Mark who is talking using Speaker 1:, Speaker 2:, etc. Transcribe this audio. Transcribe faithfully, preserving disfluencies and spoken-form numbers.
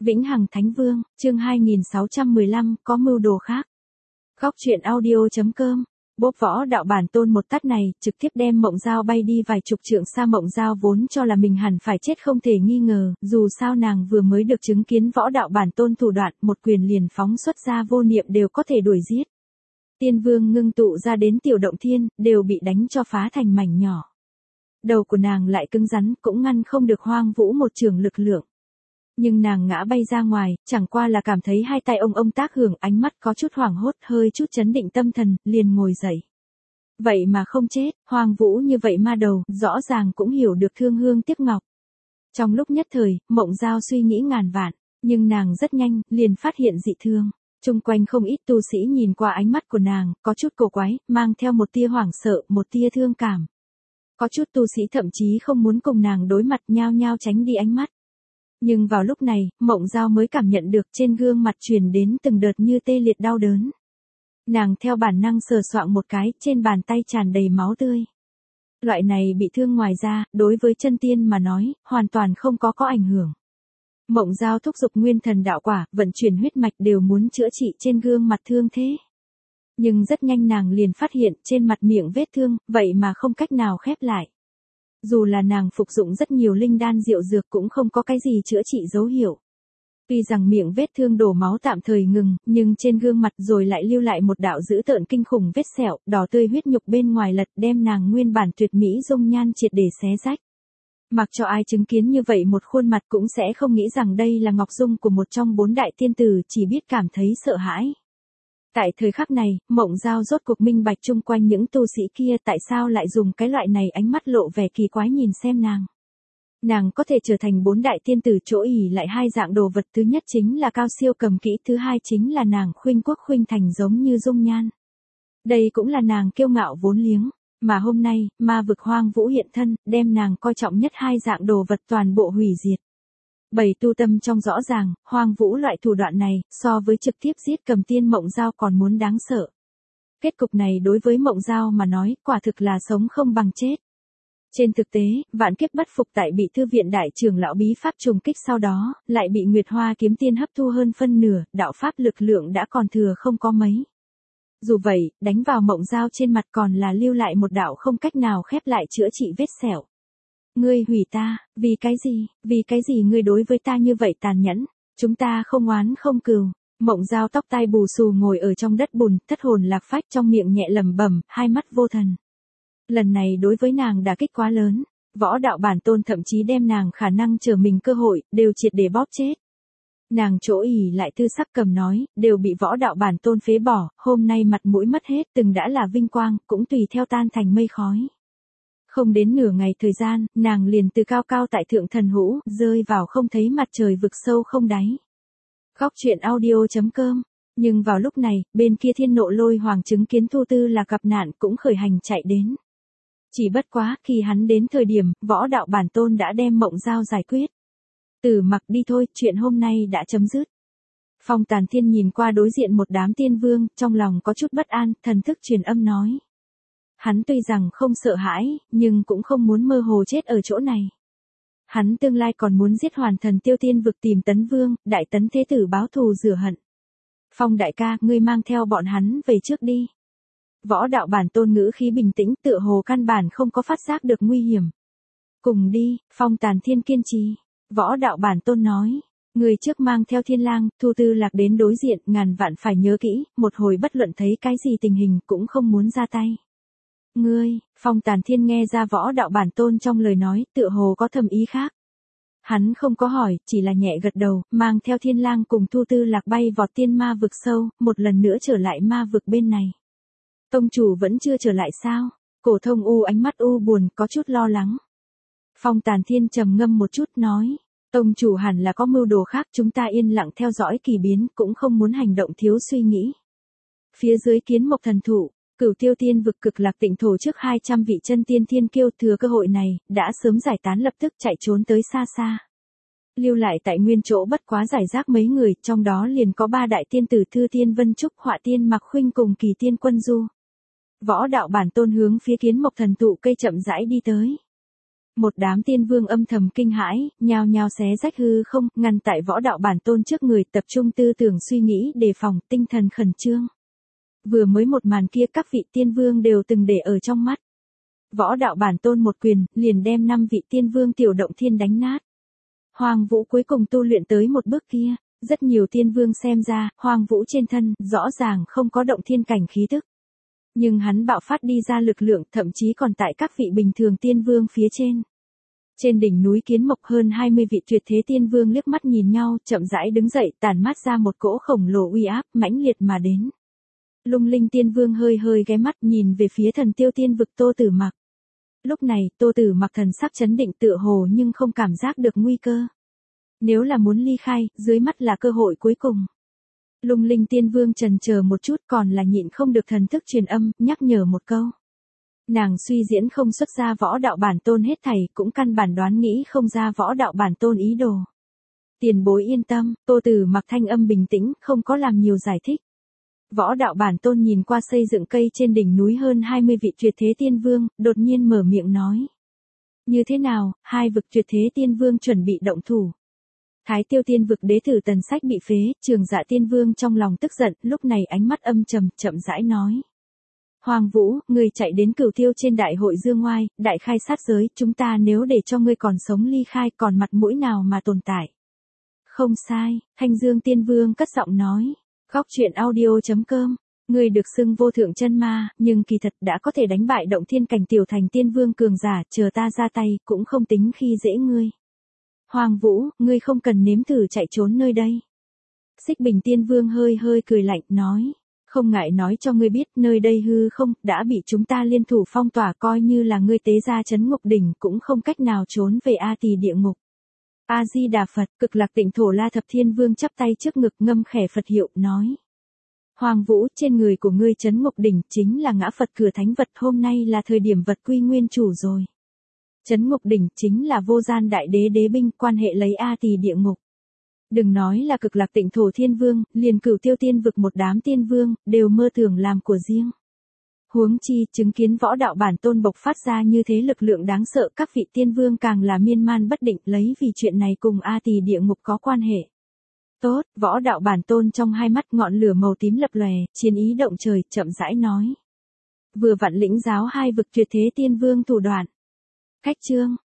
Speaker 1: Vĩnh Hằng Thánh Vương, chương hai nghìn sáu trăm mười lăm, có mưu đồ khác. Góc truyện audio.com. Bốp võ đạo bản tôn một tát này, trực tiếp đem Mộng Giao bay đi vài chục trượng xa. Mộng Giao vốn cho là mình hẳn phải chết không thể nghi ngờ, dù sao nàng vừa mới được chứng kiến võ đạo bản tôn thủ đoạn, một quyền liền phóng xuất ra vô niệm đều có thể đuổi giết. Tiên Vương ngưng tụ ra đến tiểu động thiên, đều bị đánh cho phá thành mảnh nhỏ. Đầu của nàng lại cứng rắn, cũng ngăn không được Hoang Vũ một trường lực lượng. Nhưng nàng ngã bay ra ngoài, chẳng qua là cảm thấy hai tay ông ông tác hưởng, ánh mắt có chút hoảng hốt, hơi chút chấn định tâm thần, liền ngồi dậy. Vậy mà không chết, Hoang Vũ như vậy ma đầu, rõ ràng cũng hiểu được thương hương tiếc ngọc. Trong lúc nhất thời, Mộng Giao suy nghĩ ngàn vạn, nhưng nàng rất nhanh, liền phát hiện dị thương. Trung quanh không ít tu sĩ nhìn qua ánh mắt của nàng, có chút cổ quái, mang theo một tia hoảng sợ, một tia thương cảm. Có chút tu sĩ thậm chí không muốn cùng nàng đối mặt, nhao nhao tránh đi ánh mắt. Nhưng vào lúc này, Mộng Giao mới cảm nhận được trên gương mặt truyền đến từng đợt như tê liệt đau đớn. Nàng theo bản năng sờ soạng một cái, trên bàn tay tràn đầy máu tươi. Loại này bị thương ngoài ra, đối với chân tiên mà nói, hoàn toàn không có có ảnh hưởng. Mộng Giao thúc giục nguyên thần đạo quả, vận chuyển huyết mạch đều muốn chữa trị trên gương mặt thương thế. Nhưng rất nhanh nàng liền phát hiện trên mặt miệng vết thương, vậy mà không cách nào khép lại. Dù là nàng phục dụng rất nhiều linh đan diệu dược cũng không có cái gì chữa trị dấu hiệu. Tuy rằng miệng vết thương đổ máu tạm thời ngừng, nhưng trên gương mặt rồi lại lưu lại một đạo dữ tợn kinh khủng vết sẹo, đỏ tươi huyết nhục bên ngoài lật đem nàng nguyên bản tuyệt mỹ dung nhan triệt để xé rách. Mặc cho ai chứng kiến như vậy một khuôn mặt cũng sẽ không nghĩ rằng đây là ngọc dung của một trong bốn đại tiên tử, chỉ biết cảm thấy sợ hãi. Tại thời khắc này, Mộng Giao rốt cuộc minh bạch chung quanh những tu sĩ kia tại sao lại dùng cái loại này ánh mắt lộ vẻ kỳ quái nhìn xem nàng. Nàng có thể trở thành bốn đại tiên tử chỗ ỉ lại hai dạng đồ vật, thứ nhất chính là cao siêu cầm kỹ, thứ hai chính là nàng khuynh quốc khuynh thành giống như dung nhan. Đây cũng là nàng kiêu ngạo vốn liếng, mà hôm nay, ma vực Hoang Vũ hiện thân, đem nàng coi trọng nhất hai dạng đồ vật toàn bộ hủy diệt. Bảy tu tâm trong rõ ràng, Hoang Vũ loại thủ đoạn này, so với trực tiếp giết cầm tiên Mộng Giao còn muốn đáng sợ. Kết cục này đối với Mộng Giao mà nói, quả thực là sống không bằng chết. Trên thực tế, vạn kiếp bất phục tại bị thư viện đại trưởng lão bí pháp trùng kích sau đó, lại bị Nguyệt Hoa kiếm tiên hấp thu hơn phân nửa, đạo pháp lực lượng đã còn thừa không có mấy. Dù vậy, đánh vào Mộng Giao trên mặt còn là lưu lại một đạo không cách nào khép lại chữa trị vết sẹo. Ngươi hủy ta, vì cái gì, vì cái gì ngươi đối với ta như vậy tàn nhẫn, chúng ta không oán không cừu. Mộng Giao tóc tai bù xù ngồi ở trong đất bùn, thất hồn lạc phách, trong miệng nhẹ lẩm bẩm, hai mắt vô thần. Lần này đối với nàng đả kích quá lớn, võ đạo bản tôn thậm chí đem nàng khả năng trở mình cơ hội, đều triệt để bóp chết. Nàng chỗ ỉ lại tư sắc cầm nói, đều bị võ đạo bản tôn phế bỏ, hôm nay mặt mũi mất hết, từng đã là vinh quang, cũng tùy theo tan thành mây khói. Không đến nửa ngày thời gian, nàng liền từ cao cao tại thượng thần hũ, rơi vào không thấy mặt trời vực sâu không đáy. Góc truyện audio.com. Nhưng vào lúc này, bên kia Thiên Nộ Lôi Hoàng chứng kiến Thu Tư là gặp nạn cũng khởi hành chạy đến. Chỉ bất quá, khi hắn đến thời điểm, võ đạo bản tôn đã đem Mộng Giao giải quyết. Tử mặc đi thôi, chuyện hôm nay đã chấm dứt. Phong Tàn Thiên nhìn qua đối diện một đám tiên vương, trong lòng có chút bất an, thần thức truyền âm nói. Hắn tuy rằng không sợ hãi, nhưng cũng không muốn mơ hồ chết ở chỗ này. Hắn tương lai còn muốn giết hoàn thần Tiêu Tiên vực tìm Tấn Vương, Đại Tấn Thế Tử báo thù rửa hận. Phong đại ca, ngươi mang theo bọn hắn về trước đi. Võ đạo bản tôn ngữ khí bình tĩnh, tựa hồ căn bản không có phát giác được nguy hiểm. Cùng đi, Phong Tàn Thiên kiên trì. Võ đạo bản tôn nói. Người trước mang theo Thiên Lang, Thu Tư Lạc đến đối diện, ngàn vạn phải nhớ kỹ, một hồi bất luận thấy cái gì tình hình cũng không muốn ra tay. Ngươi, Phong Tàn Thiên nghe ra võ đạo bản tôn trong lời nói, tựa hồ có thầm ý khác. Hắn không có hỏi, chỉ là nhẹ gật đầu, mang theo Thiên Lang cùng Thu Tư Lạc bay vọt tiên ma vực sâu, một lần nữa trở lại ma vực bên này. Tông chủ vẫn chưa trở lại sao? Cổ Thông U ánh mắt u buồn, có chút lo lắng. Phong Tàn Thiên trầm ngâm một chút nói, tông chủ hẳn là có mưu đồ khác, chúng ta yên lặng theo dõi kỳ biến, cũng không muốn hành động thiếu suy nghĩ. Phía dưới Kiến Mộc Thần Thụ, Cửu Tiêu Tiên vực Cực Lạc Tịnh thổ trước hai trăm vị chân tiên thiên kiêu thừa cơ hội này, đã sớm giải tán lập tức chạy trốn tới xa xa. Lưu lại tại nguyên chỗ bất quá giải rác mấy người, trong đó liền có ba đại tiên tử Thư Tiên Vân Trúc, Họa Tiên Mạc Khuynh cùng Kỳ Tiên Quân Du. Võ đạo bản tôn hướng phía Kiến Mộc Thần Thụ cây chậm rãi đi tới. Một đám tiên vương âm thầm kinh hãi, nhao nhao xé rách hư không, ngăn tại võ đạo bản tôn trước người, tập trung tư tưởng suy nghĩ đề phòng, tinh thần khẩn trương. Vừa mới một màn kia các vị tiên vương đều từng để ở trong mắt. Võ đạo bản tôn một quyền, liền đem năm vị tiên vương tiểu động thiên đánh nát. Hoàng Vũ cuối cùng tu luyện tới một bước kia, rất nhiều tiên vương xem ra, Hoàng Vũ trên thân, rõ ràng không có động thiên cảnh khí tức. Nhưng hắn bạo phát đi ra lực lượng, thậm chí còn tại các vị bình thường tiên vương phía trên. Trên đỉnh núi Kiến Mộc hơn hai mươi vị tuyệt thế tiên vương liếc mắt nhìn nhau, chậm rãi đứng dậy, tản mát ra một cỗ khổng lồ uy áp, mãnh liệt mà đến. Lung Linh tiên vương hơi hơi ghé mắt nhìn về phía thần tiêu tiên vực Tô Tử Mặc. Lúc này, Tô Tử Mặc thần sắc chấn định tựa hồ nhưng không cảm giác được nguy cơ. Nếu là muốn ly khai, dưới mắt là cơ hội cuối cùng. Lung Linh tiên vương trần chờ một chút còn là nhịn không được thần thức truyền âm, nhắc nhở một câu. Nàng suy diễn không xuất ra võ đạo bản tôn hết thảy, cũng căn bản đoán nghĩ không ra võ đạo bản tôn ý đồ. Tiền bối yên tâm, Tô Tử Mặc thanh âm bình tĩnh, không có làm nhiều giải thích. Võ đạo bản tôn nhìn qua xây dựng cây trên đỉnh núi hơn hai mươi vị tuyệt thế tiên vương, đột nhiên mở miệng nói. Như thế nào, hai vực tuyệt thế tiên vương chuẩn bị động thủ. Thái Tiêu tiên vực đế tử Tần Sách bị phế, Trường Dạ tiên vương trong lòng tức giận, lúc này ánh mắt âm trầm, chậm rãi nói. Hoàng Vũ, ngươi chạy đến Cửu Tiêu trên đại hội dương ngoai, đại khai sát giới, chúng ta nếu để cho ngươi còn sống ly khai, còn mặt mũi nào mà tồn tại. Không sai, Thanh Dương tiên vương cất giọng nói. Góc truyện audio chấm com, ngươi được xưng vô thượng chân ma, nhưng kỳ thật đã có thể đánh bại động thiên cảnh tiểu thành tiên vương cường giả, chờ ta ra tay, cũng không tính khi dễ ngươi. Hoàng Vũ, ngươi không cần nếm thử chạy trốn nơi đây. Xích Bình tiên vương hơi hơi cười lạnh, nói. Không ngại nói cho ngươi biết, nơi đây hư không, đã bị chúng ta liên thủ phong tỏa, coi như là ngươi tế ra trấn ngục đỉnh, cũng không cách nào trốn về A Tỳ địa ngục. A-di-đà Phật, Cực Lạc Tịnh Thổ La Thập Thiên Vương chắp tay trước ngực ngâm khẽ Phật hiệu, nói. Hoàng Vũ, trên người của ngươi trấn ngục đỉnh, chính là ngã Phật cửa thánh vật, hôm nay là thời điểm vật quy nguyên chủ rồi. Trấn ngục đỉnh, chính là vô gian đại đế đế binh, quan hệ lấy A Tỳ địa ngục. Đừng nói là Cực Lạc Tịnh Thổ Thiên Vương, liền Cửu Tiêu tiên vực một đám tiên vương, đều mơ tưởng làm của riêng. Huống chi, chứng kiến võ đạo bản tôn bộc phát ra như thế lực lượng đáng sợ, các vị tiên vương càng là miên man bất định, lấy vì chuyện này cùng A Tỳ địa ngục có quan hệ. Tốt, võ đạo bản tôn trong hai mắt ngọn lửa màu tím lập lòe, chiến ý động trời, chậm rãi nói. Vừa vặn lĩnh giáo hai vực tuyệt thế tiên vương thủ đoạn. Khách chương.